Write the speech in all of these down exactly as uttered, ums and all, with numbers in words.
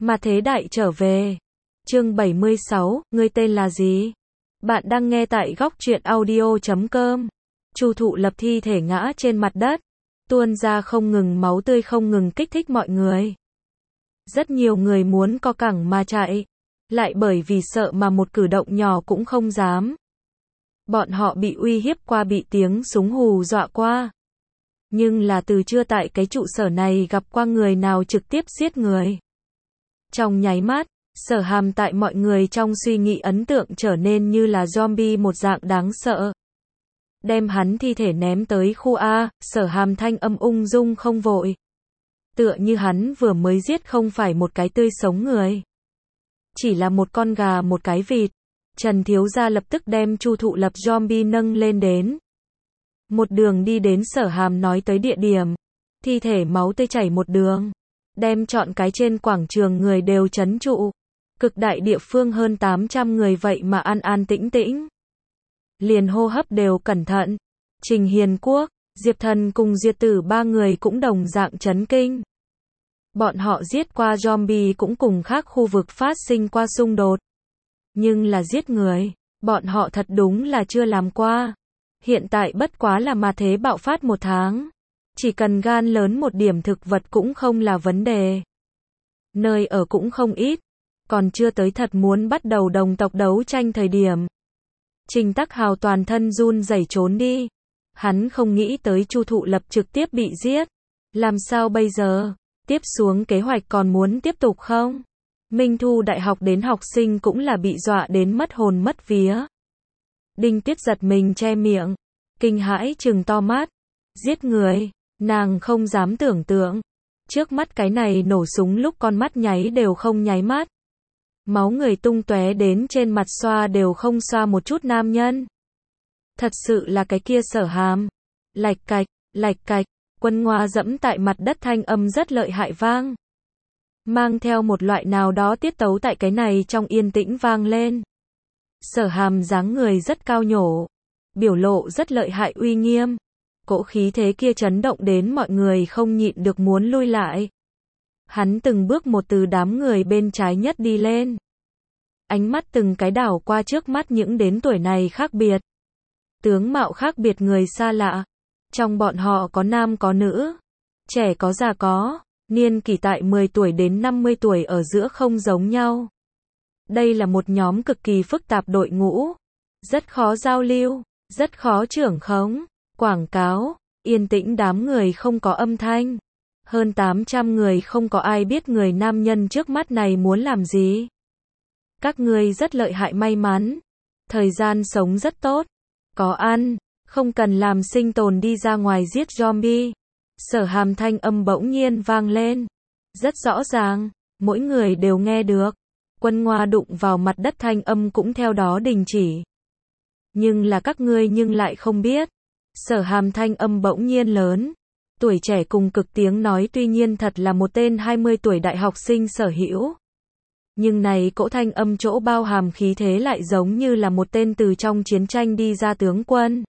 Mà Thế Đại trở về. Chương bảy mươi sáu, ngươi tên là gì? Bạn đang nghe tại góc truyện audio chấm com. Chu Thụ Lập thi thể ngã trên mặt đất, tuôn ra không ngừng máu tươi không ngừng kích thích mọi người. Rất nhiều người muốn co cẳng mà chạy, lại bởi vì sợ mà một cử động nhỏ cũng không dám. Bọn họ bị uy hiếp qua, bị tiếng súng hù dọa qua. Nhưng là từ chưa tại cái trụ sở này gặp qua người nào trực tiếp giết người. Trong nháy mắt, Sở Hàm tại mọi người trong suy nghĩ ấn tượng trở nên như là zombie một dạng đáng sợ. Đem hắn thi thể ném tới khu A, Sở Hàm thanh âm ung dung không vội. Tựa như hắn vừa mới giết không phải một cái tươi sống người. Chỉ là một con gà một cái vịt. Trần thiếu gia lập tức đem Chu Thụ Lập zombie nâng lên đến. Một đường đi đến Sở Hàm nói tới địa điểm. Thi thể máu tươi chảy một đường. Đem trọn cái trên quảng trường người đều trấn trụ. Cực đại địa phương hơn tám trăm người vậy mà an an tĩnh tĩnh. Liền hô hấp đều cẩn thận. Trình Hiền Quốc, Diệp Thần cùng Diệp Tử ba người cũng đồng dạng chấn kinh. Bọn họ giết qua zombie cũng cùng khác khu vực phát sinh qua xung đột. Nhưng là giết người, bọn họ thật đúng là chưa làm qua. Hiện tại bất quá là ma thế bạo phát một tháng. Chỉ cần gan lớn một điểm thực vật cũng không là vấn đề. Nơi ở cũng không ít. Còn chưa tới thật muốn bắt đầu đồng tộc đấu tranh thời điểm. Trình Tắc Hào toàn thân run rẩy trốn đi. Hắn không nghĩ tới Chu Thụ Lập trực tiếp bị giết. Làm sao bây giờ? Tiếp xuống kế hoạch còn muốn tiếp tục không? Minh Thu đại học đến học sinh cũng là bị dọa đến mất hồn mất vía. Đinh Tuyết giật mình che miệng. Kinh hãi trừng to mắt. Giết người. Nàng không dám tưởng tượng. Trước mắt cái này nổ súng lúc con mắt nháy đều không nháy mắt. Máu người tung tóe đến trên mặt xoa đều không xoa một chút nam nhân. Thật sự là cái kia Sở Hàm. Lạch cạch, lạch cạch, Quân Ngoa dẫm tại mặt đất thanh âm rất lợi hại vang. Mang theo một loại nào đó tiết tấu tại cái này trong yên tĩnh vang lên. Sở Hàm dáng người rất cao nhổ. Biểu lộ rất lợi hại uy nghiêm. Cỗ khí thế kia chấn động đến mọi người không nhịn được muốn lui lại. Hắn từng bước một từ đám người bên trái nhất đi lên. Ánh mắt từng cái đảo qua trước mắt những đến tuổi này khác biệt. Tướng mạo khác biệt người xa lạ. Trong bọn họ có nam có nữ. Trẻ có già có. Niên kỷ tại mười tuổi đến năm mươi tuổi ở giữa không giống nhau. Đây là một nhóm cực kỳ phức tạp đội ngũ. Rất khó giao lưu. Rất khó trưởng khống. Quảng cáo. Yên tĩnh đám người không có âm thanh. Hơn tám trăm người không có ai biết người nam nhân trước mắt này muốn làm gì. Các ngươi rất lợi hại may mắn. Thời gian sống rất tốt. Có ăn. Không cần làm sinh tồn đi ra ngoài giết zombie. Sở Hàm thanh âm bỗng nhiên vang lên. Rất rõ ràng. Mỗi người đều nghe được. Quân Ngoa đụng vào mặt đất thanh âm cũng theo đó đình chỉ. Nhưng là các ngươi nhưng lại không biết. Sở Hàm thanh âm bỗng nhiên lớn. Tuổi trẻ cùng cực tiếng nói tuy nhiên thật là một tên hai mươi tuổi đại học sinh sở hữu. Nhưng này cỗ thanh âm chỗ bao hàm khí thế lại giống như là một tên từ trong chiến tranh đi ra tướng quân.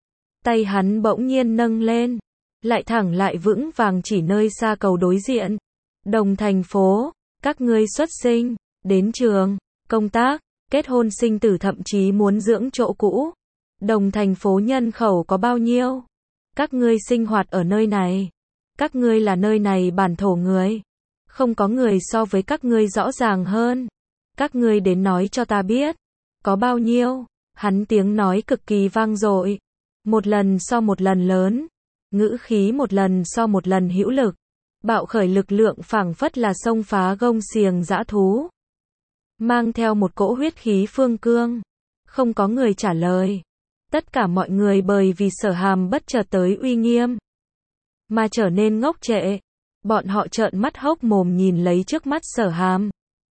Tay hắn bỗng nhiên nâng lên. Lại thẳng lại vững vàng chỉ nơi xa cầu đối diện. Đồng thành phố, các ngươi xuất sinh, đến trường, công tác, kết hôn sinh tử thậm chí muốn dưỡng chỗ cũ. Đồng thành phố nhân khẩu có bao nhiêu? Các ngươi sinh hoạt ở nơi này. Các ngươi là nơi này bản thổ người. Không có người so với các ngươi rõ ràng hơn. Các ngươi đến nói cho ta biết. Có bao nhiêu? Hắn tiếng nói cực kỳ vang dội. Một lần so một lần lớn. Ngữ khí một lần so một lần hữu lực. Bạo khởi lực lượng phảng phất là xông phá gông xiềng dã thú. Mang theo một cỗ huyết khí phương cương. Không có người trả lời. Tất cả mọi người bởi vì Sở Hàm bất chợt tới uy nghiêm. Mà trở nên ngốc trệ. Bọn họ trợn mắt hốc mồm nhìn lấy trước mắt Sở Hàm.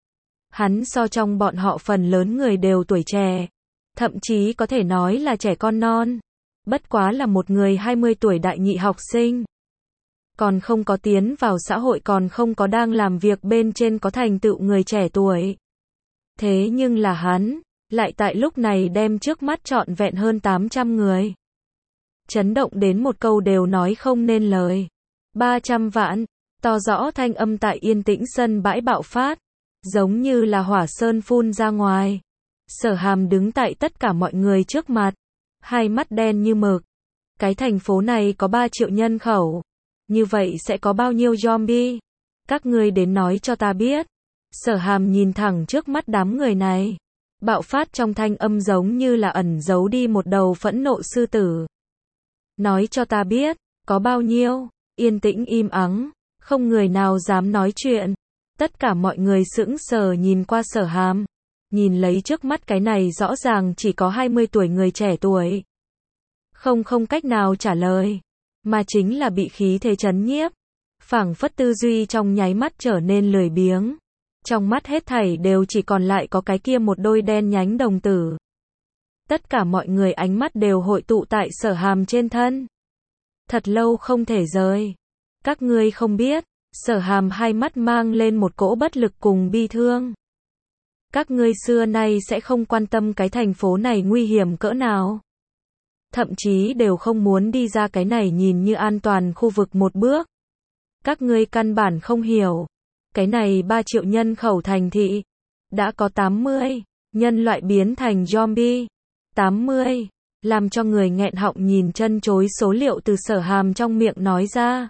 Hắn so trong bọn họ phần lớn người đều tuổi trẻ. Thậm chí có thể nói là trẻ con non. Bất quá là một người hai mươi tuổi đại nhị học sinh. Còn không có tiến vào xã hội, còn không có đang làm việc bên trên có thành tựu người trẻ tuổi. Thế nhưng là hắn, lại tại lúc này đem trước mắt trọn vẹn hơn tám trăm người. Chấn động đến một câu đều nói không nên lời. ba trăm vạn, to rõ thanh âm tại yên tĩnh sân bãi bạo phát. giống như là hỏa sơn phun ra ngoài. Sở Hàm đứng tại tất cả mọi người trước mặt, hai mắt đen như mực. Cái thành phố này có ba triệu nhân khẩu, như vậy sẽ có bao nhiêu zombie? Các ngươi đến nói cho ta biết. Sở Hàm nhìn thẳng trước mắt đám người này, bạo phát trong thanh âm giống như là ẩn giấu đi một đầu phẫn nộ sư tử. Nói cho ta biết, có bao nhiêu? Yên tĩnh im ắng, không người nào dám nói chuyện. Tất cả mọi người sững sờ nhìn qua Sở Hàm, nhìn lấy trước mắt cái này rõ ràng chỉ có hai mươi tuổi người trẻ tuổi. Không không cách nào trả lời, mà chính là bị khí thế chấn nhiếp. Phảng phất tư duy trong nháy mắt trở nên lười biếng. Trong mắt hết thảy đều chỉ còn lại có cái kia một đôi đen nhánh đồng tử. Tất cả mọi người ánh mắt đều hội tụ tại Sở Hàm trên thân. Thật lâu không thể rời. Các ngươi không biết, Sở Hàm hai mắt mang lên một cỗ bất lực cùng bi thương. Các ngươi xưa nay sẽ không quan tâm cái thành phố này nguy hiểm cỡ nào. Thậm chí đều không muốn đi ra cái này nhìn như an toàn khu vực một bước. Các ngươi căn bản không hiểu. Cái này ba triệu nhân khẩu thành thị, đã có tám mươi nhân loại biến thành zombie. tám mươi, làm cho người nghẹn họng nhìn chân chối số liệu từ Sở Hàm trong miệng nói ra.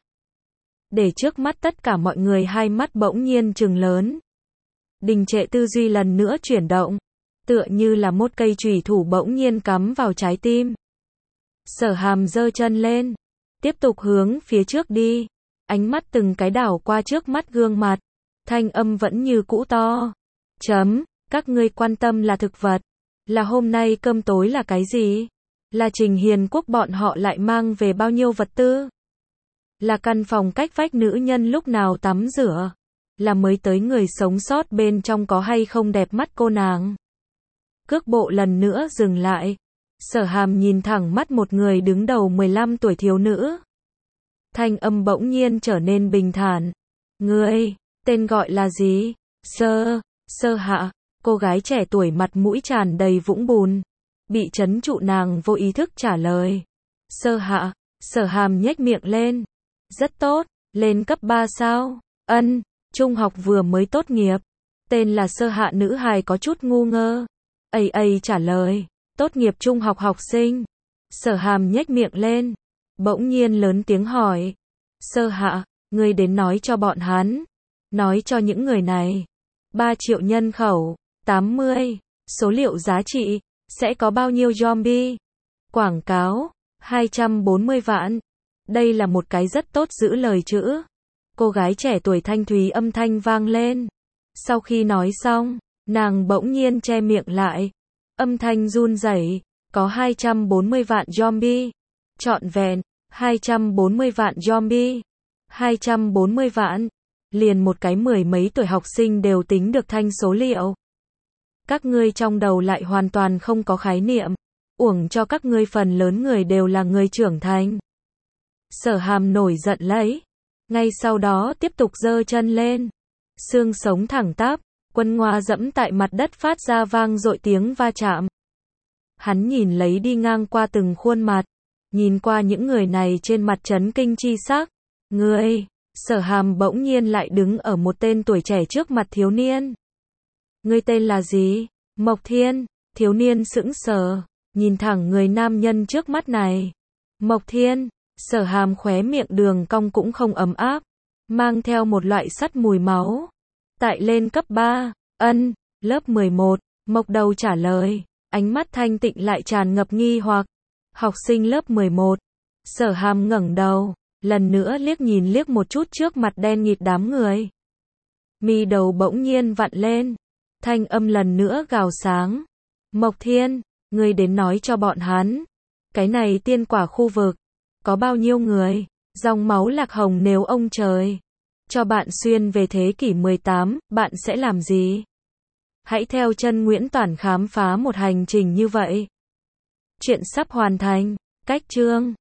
Để trước mắt tất cả mọi người hai mắt bỗng nhiên trừng lớn. Đình trệ tư duy lần nữa chuyển động, tựa như là một cây chùy thủ bỗng nhiên cắm vào trái tim. Sở Hàm giơ chân lên, tiếp tục hướng phía trước đi, ánh mắt từng cái đảo qua trước mắt gương mặt, thanh âm vẫn như cũ to. Chấm, các ngươi quan tâm là thực vật, là hôm nay cơm tối là cái gì? Là Trình Hiền Quốc bọn họ lại mang về bao nhiêu vật tư? Là căn phòng cách vách nữ nhân lúc nào tắm rửa? Là mới tới người sống sót bên trong có hay không đẹp mắt cô nàng? Cước bộ lần nữa dừng lại. Sở Hàm nhìn thẳng mắt một người đứng đầu mười lăm tuổi thiếu nữ. Thanh âm bỗng nhiên trở nên bình thản. Ngươi, tên gọi là gì? Sơ, Sơ Hạ. Cô gái trẻ tuổi mặt mũi tràn đầy vũng bùn. Bị trấn trụ nàng vô ý thức trả lời. Sơ Hạ. Sở Hàm nhếch miệng lên. Rất tốt, lên cấp ba sao? Ân, trung học vừa mới tốt nghiệp. Tên là Sơ Hạ nữ hài có chút ngu ngơ. Ây ây trả lời. Tốt nghiệp trung học học sinh. Sở Hàm nhếch miệng lên, bỗng nhiên lớn tiếng hỏi. Sơ Hạ, ngươi đến nói cho bọn hắn. Nói cho những người này. ba triệu nhân khẩu, tám mươi, số liệu giá trị, sẽ có bao nhiêu zombie? Quảng cáo, hai trăm bốn mươi vạn. Đây là một cái rất tốt giữ lời chữ. Cô gái trẻ tuổi thanh thúy âm thanh vang lên. Sau khi nói xong, nàng bỗng nhiên che miệng lại. Âm thanh run rẩy, có hai trăm bốn mươi vạn zombie. Trọn vẹn, hai trăm bốn mươi vạn zombie. hai trăm bốn mươi vạn. Liền một cái mười mấy tuổi học sinh đều tính được thanh số liệu. Các ngươi trong đầu lại hoàn toàn không có khái niệm. Uổng cho các ngươi phần lớn người đều là người trưởng thành. Sở Hàm nổi giận lấy. Ngay sau đó tiếp tục giơ chân lên. Xương sống thẳng tắp. Quân ngoa dẫm tại mặt đất phát ra vang dội tiếng va chạm. Hắn nhìn lấy đi ngang qua từng khuôn mặt. Nhìn qua những người này trên mặt chấn kinh chi sắc. Ngươi, Sở Hàm bỗng nhiên lại đứng ở một tên tuổi trẻ trước mặt thiếu niên. Ngươi tên là gì? Mộc Thiên. Thiếu niên sững sờ, nhìn thẳng người nam nhân trước mắt này. Mộc Thiên. Sở Hàm khóe miệng đường cong cũng không ấm áp, mang theo một loại sắt mùi máu. Tại lên cấp ba, ân, lớp mười một, Mộc Đầu trả lời, ánh mắt thanh tịnh lại tràn ngập nghi hoặc. Học sinh lớp mười một. Sở Hàm ngẩng đầu, lần nữa liếc nhìn liếc một chút trước mặt đen nghịt đám người. Mi đầu bỗng nhiên vặn lên, thanh âm lần nữa gào sáng. Mộc Thiên, ngươi đến nói cho bọn hắn, cái này tiên quả khu vực, có bao nhiêu người, dòng máu lạc hồng nếu ông trời cho bạn xuyên về thế kỷ mười tám, bạn sẽ làm gì? Hãy theo chân Nguyễn Toản khám phá một hành trình như vậy. Chuyện sắp hoàn thành, cách chương